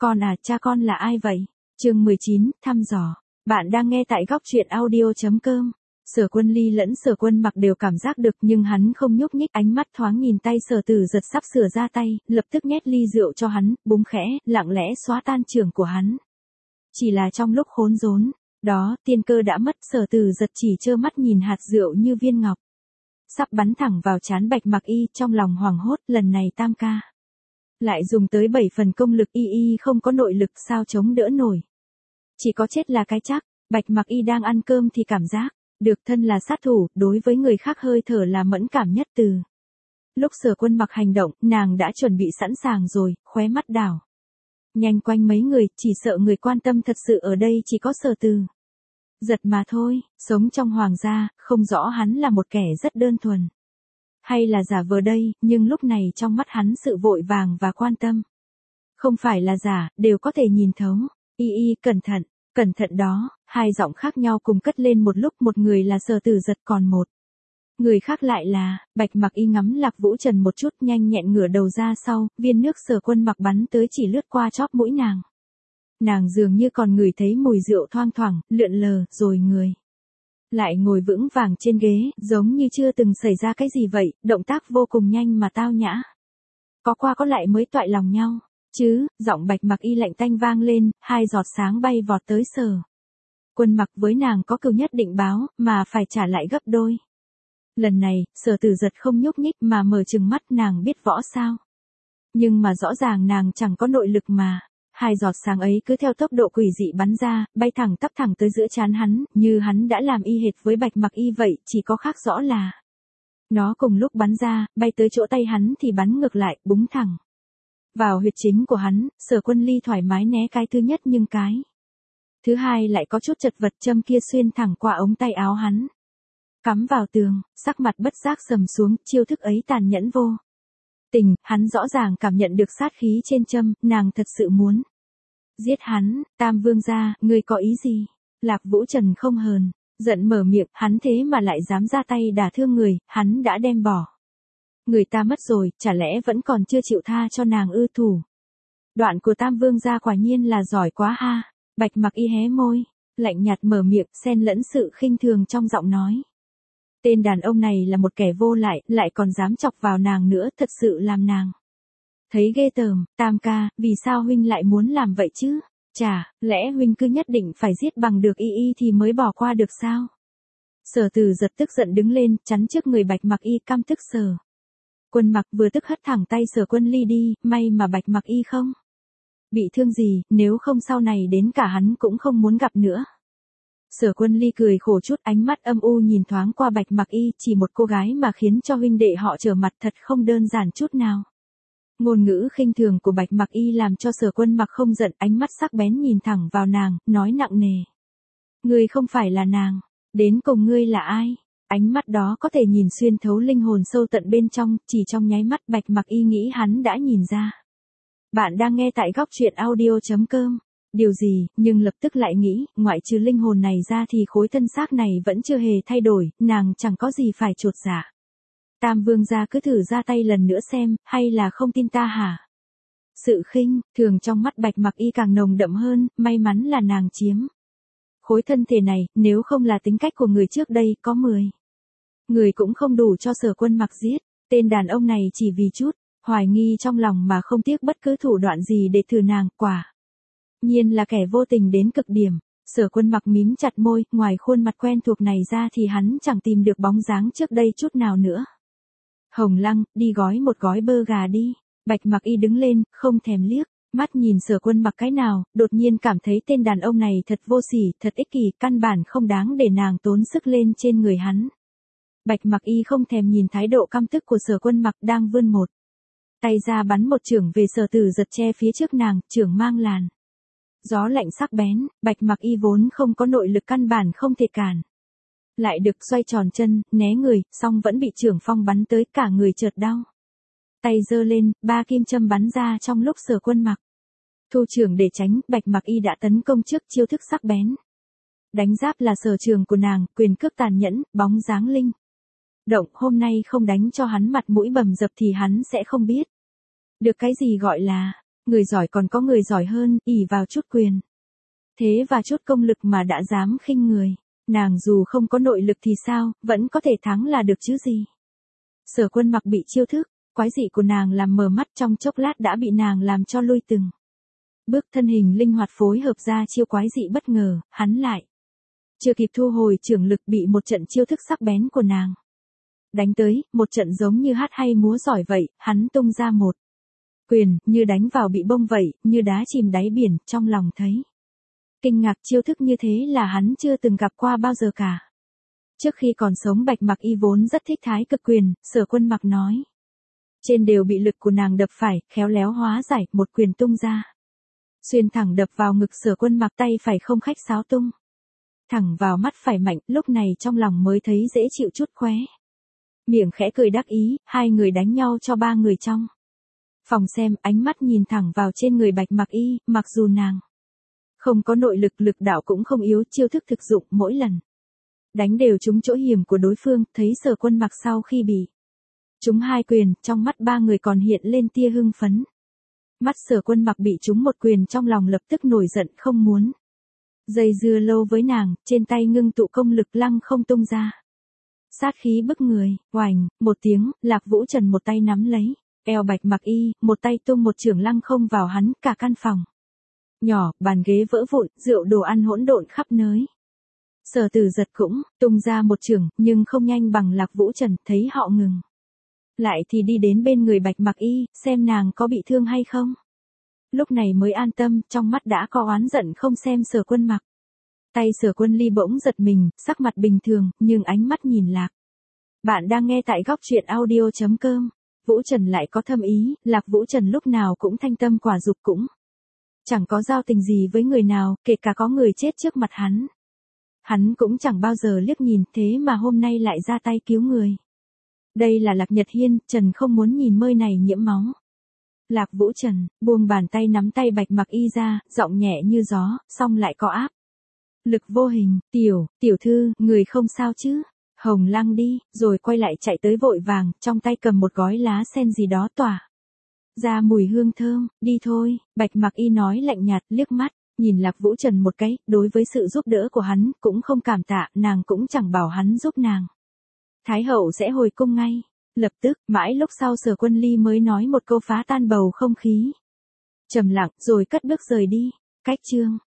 Con à, cha con là ai vậy? Chương 19, thăm dò. Bạn đang nghe tại góc truyện audio.com. Sở Quân Ly lẫn Sở Quân Mặc đều cảm giác được, nhưng hắn không nhúc nhích, ánh mắt thoáng nhìn tay Sở Tử Giật sắp sửa ra tay, lập tức nhét ly rượu cho hắn, búng khẽ, lặng lẽ xóa tan chưởng của hắn. Chỉ là trong lúc khốn rốn, đó, tiên cơ đã mất, Sở Tử Giật chỉ trơ mắt nhìn hạt rượu như viên ngọc sắp bắn thẳng vào trán Bạch Mặc Y, trong lòng hoảng hốt, lần này tam ca lại dùng tới 7 phần công lực, y không có nội lực sao chống đỡ nổi. Chỉ có chết là cái chắc. Bạch Mặc Y đang ăn cơm thì cảm giác được thân là sát thủ, đối với người khác hơi thở là mẫn cảm nhất. Từ lúc Sở Quân Mặc hành động, nàng đã chuẩn bị sẵn sàng rồi, khóe mắt đảo nhanh quanh mấy người, chỉ sợ người quan tâm thật sự ở đây chỉ có Sở Tử Giật mà thôi. Sống trong hoàng gia, không rõ hắn là một kẻ rất đơn thuần hay là giả vờ đây, nhưng lúc này trong mắt hắn sự vội vàng và quan tâm không phải là giả, đều có thể nhìn thấu. Y cẩn thận đó. Hai giọng khác nhau cùng cất lên một lúc, một người là Sở Tử Giật, còn một người khác lại là Bạch Mặc Y. Ngắm Lạc Vũ Trần một chút, nhanh nhẹn ngửa đầu ra sau, viên nước Sở Quân Mặc bắn tới chỉ lướt qua chóp mũi nàng. Nàng dường như còn ngửi thấy mùi rượu thoang thoảng, lượn lờ, rồi người lại ngồi vững vàng trên ghế, giống như chưa từng xảy ra cái gì vậy, động tác vô cùng nhanh mà tao nhã. Có qua có lại mới toại lòng nhau, chứ. Giọng Bạch Mặc Y lạnh tanh vang lên, hai giọt sáng bay vọt tới Sở Quân Mặc. Với nàng có cừu nhất định báo, mà phải trả lại gấp đôi. Lần này, Sở Tử Giật không nhúc nhích mà mở trừng mắt. Nàng biết võ sao? Nhưng mà rõ ràng nàng chẳng có nội lực mà. Hai giọt sáng ấy cứ theo tốc độ quỷ dị bắn ra, bay thẳng tắp thẳng tới giữa trán hắn, như hắn đã làm y hệt với Bạch Mặc Y vậy, chỉ có khác rõ là nó cùng lúc bắn ra, bay tới chỗ tay hắn thì bắn ngược lại, búng thẳng vào huyệt chính của hắn. Sở Quân Ly thoải mái né cái thứ nhất, nhưng cái thứ hai lại có chút chật vật, châm kia xuyên thẳng qua ống tay áo hắn, cắm vào tường. Sắc mặt bất giác sầm xuống, chiêu thức ấy tàn nhẫn vô tình, hắn rõ ràng cảm nhận được sát khí trên châm, nàng thật sự muốn giết hắn. Tam vương gia, ngươi có ý gì? Lạc Vũ Trần không hờn giận mở miệng, hắn thế mà lại dám ra tay đả thương người, hắn đã đem bỏ người ta mất rồi, chả lẽ vẫn còn chưa chịu tha cho nàng ư? Thủ đoạn của Tam vương gia quả nhiên là giỏi quá ha. Bạch Mặc Y hé môi, lạnh nhạt mở miệng, xen lẫn sự khinh thường trong giọng nói. Tên đàn ông này là một kẻ vô lại còn dám chọc vào nàng nữa, thật sự làm nàng thấy ghê tởm. Tam ca, vì sao huynh lại muốn làm vậy chứ? Chả lẽ huynh cứ nhất định phải giết bằng được y thì mới bỏ qua được sao? Sở Tử Giật tức giận đứng lên, chắn trước người Bạch Mặc Y, căm tức Sở Quân Mặc, vừa tức hất thẳng tay Sở Quân Ly đi. May mà Bạch Mặc Y không bị thương gì, nếu không sau này đến cả hắn cũng không muốn gặp nữa. Sở Quân Ly cười khổ chút, ánh mắt âm u nhìn thoáng qua Bạch Mặc Y, chỉ một cô gái mà khiến cho huynh đệ họ trở mặt, thật không đơn giản chút nào. Ngôn ngữ khinh thường của Bạch Mặc Y làm cho Sở Quân Mặc không giận, ánh mắt sắc bén nhìn thẳng vào nàng, nói nặng nề. Ngươi không phải là nàng, đến cùng ngươi là ai? Ánh mắt đó có thể nhìn xuyên thấu linh hồn sâu tận bên trong, chỉ trong nháy mắt Bạch Mặc Y nghĩ hắn đã nhìn ra. Bạn đang nghe tại góc truyện audio.com. Điều gì, nhưng lập tức lại nghĩ, ngoại trừ linh hồn này ra thì khối thân xác này vẫn chưa hề thay đổi, nàng chẳng có gì phải chột dạ. Tam vương gia cứ thử ra tay lần nữa xem, hay là không tin ta hả? Sự khinh thường trong mắt Bạch Mặc Y càng nồng đậm hơn, may mắn là nàng chiếm khối thân thể này, nếu không là tính cách của người trước đây, có 10 người cũng không đủ cho Sở Quân Mặc giết. Tên đàn ông này chỉ vì chút hoài nghi trong lòng mà không tiếc bất cứ thủ đoạn gì để thử nàng, quả nhiên là kẻ vô tình đến cực điểm. Sở Quân Mặc mím chặt môi, ngoài khuôn mặt quen thuộc này ra thì hắn chẳng tìm được bóng dáng trước đây chút nào nữa. Hồng Lăng, đi gói một gói bơ gà đi. Bạch Mặc Y đứng lên, không thèm liếc mắt nhìn Sở Quân Mặc cái nào, đột nhiên cảm thấy tên đàn ông này thật vô sỉ, thật ích kỷ, căn bản không đáng để nàng tốn sức lên trên người hắn. Bạch Mặc Y không thèm nhìn thái độ căm tức của Sở Quân Mặc, đang vươn một tay ra bắn một chưởng về Sở Tử Giật che phía trước nàng, chưởng mang làn gió lạnh sắc bén. Bạch Mặc Y vốn không có nội lực, căn bản không thể cản lại được, xoay tròn chân, né người, song vẫn bị chưởng phong bắn tới, cả người chợt đau. Tay giơ lên, 3 kim châm bắn ra trong lúc Sở Quân Mặc thu chưởng để tránh. Bạch Mặc Y đã tấn công trước, chiêu thức sắc bén. Đánh giáp là sở trường của nàng, quyền cước tàn nhẫn, bóng dáng linh động. Hôm nay không đánh cho hắn mặt mũi bầm dập thì hắn sẽ không biết được cái gì gọi là Người giỏi còn có người giỏi hơn, ỷ vào chút quyền thế và chút công lực mà đã dám khinh người. Nàng dù không có nội lực thì sao, vẫn có thể thắng là được chứ gì. Sở Quân Mặc bị chiêu thức quái dị của nàng làm mờ mắt, trong chốc lát đã bị nàng làm cho lui từng bước, thân hình linh hoạt phối hợp ra chiêu quái dị bất ngờ, hắn lại chưa kịp thu hồi trưởng lực bị một trận chiêu thức sắc bén của nàng đánh tới, một trận giống như hát hay múa giỏi vậy, hắn tung ra một quyền, như đánh vào bị bông vậy, như đá chìm đáy biển, trong lòng thấy kinh ngạc, chiêu thức như thế là hắn chưa từng gặp qua bao giờ cả. Trước khi còn sống Bạch Mặc Y vốn rất thích Thái Cực quyền, Sở Quân Mặc nói. Trên đều bị lực của nàng đập phải, khéo léo hóa giải, một quyền tung ra. Xuyên thẳng đập vào ngực Sở Quân Mặc, tay phải không khách sáo tung thẳng vào mắt phải mạnh, lúc này trong lòng mới thấy dễ chịu chút, khóe miệng khẽ cười đắc ý, hai người đánh nhau cho ba người trong phòng xem, ánh mắt nhìn thẳng vào trên người Bạch Mặc Y, mặc dù nàng không có nội lực, lực đạo cũng không yếu, chiêu thức thực dụng, mỗi lần đánh đều trúng chỗ hiểm của đối phương. Thấy Sở Quân Mặc sau khi bị trúng hai quyền, trong mắt ba người còn hiện lên tia hưng phấn. Mắt Sở Quân Mặc bị trúng một quyền, trong lòng lập tức nổi giận, không muốn dây dưa lâu với nàng, trên tay ngưng tụ công lực lăng không tung ra. Sát khí bức người, oành, một tiếng, Lạc Vũ Trần một tay nắm lấy eo Bạch Mặc Y, một tay tung một chưởng lăng không vào hắn, cả căn phòng nhỏ, bàn ghế vỡ vụn, rượu đồ ăn hỗn độn khắp nơi. Sở Tử Giật cũng tung ra một chưởng, nhưng không nhanh bằng Lạc Vũ Trần, thấy họ ngừng lại thì đi đến bên người Bạch Mặc Y, xem nàng có bị thương hay không. Lúc này mới an tâm, trong mắt đã có oán giận không xem Sở Quân Mặc. Tay Sở Quân Ly bỗng giật mình, sắc mặt bình thường, nhưng ánh mắt nhìn Lạc. Bạn đang nghe tại góc truyện audio.com. Vũ Trần lại có thâm ý, Lạc Vũ Trần lúc nào cũng thanh tâm quả dục, cũng chẳng có giao tình gì với người nào, kể cả có người chết trước mặt hắn. Hắn cũng chẳng bao giờ liếc nhìn, thế mà hôm nay lại ra tay cứu người. Đây là Lạc Nhật Hiên, Trần không muốn nhìn mơi này nhiễm máu. Lạc Vũ Trần buông bàn tay nắm tay Bạch Mặc Y ra, giọng nhẹ như gió, song lại có áp lực vô hình. Tiểu thư, người không sao chứ? Hồng Lăng đi, rồi quay lại chạy tới vội vàng, trong tay cầm một gói lá sen gì đó tỏa ra mùi hương thơm. Đi thôi, Bạch Mặc Y nói lạnh nhạt, liếc mắt nhìn Lạc Vũ Trần một cái, đối với sự giúp đỡ của hắn, cũng không cảm tạ, nàng cũng chẳng bảo hắn giúp nàng. Thái hậu sẽ hồi cung ngay. Lập tức, mãi lúc sau Sở Quân Ly mới nói một câu phá tan bầu không khí trầm lặng, rồi cất bước rời đi. Cách chương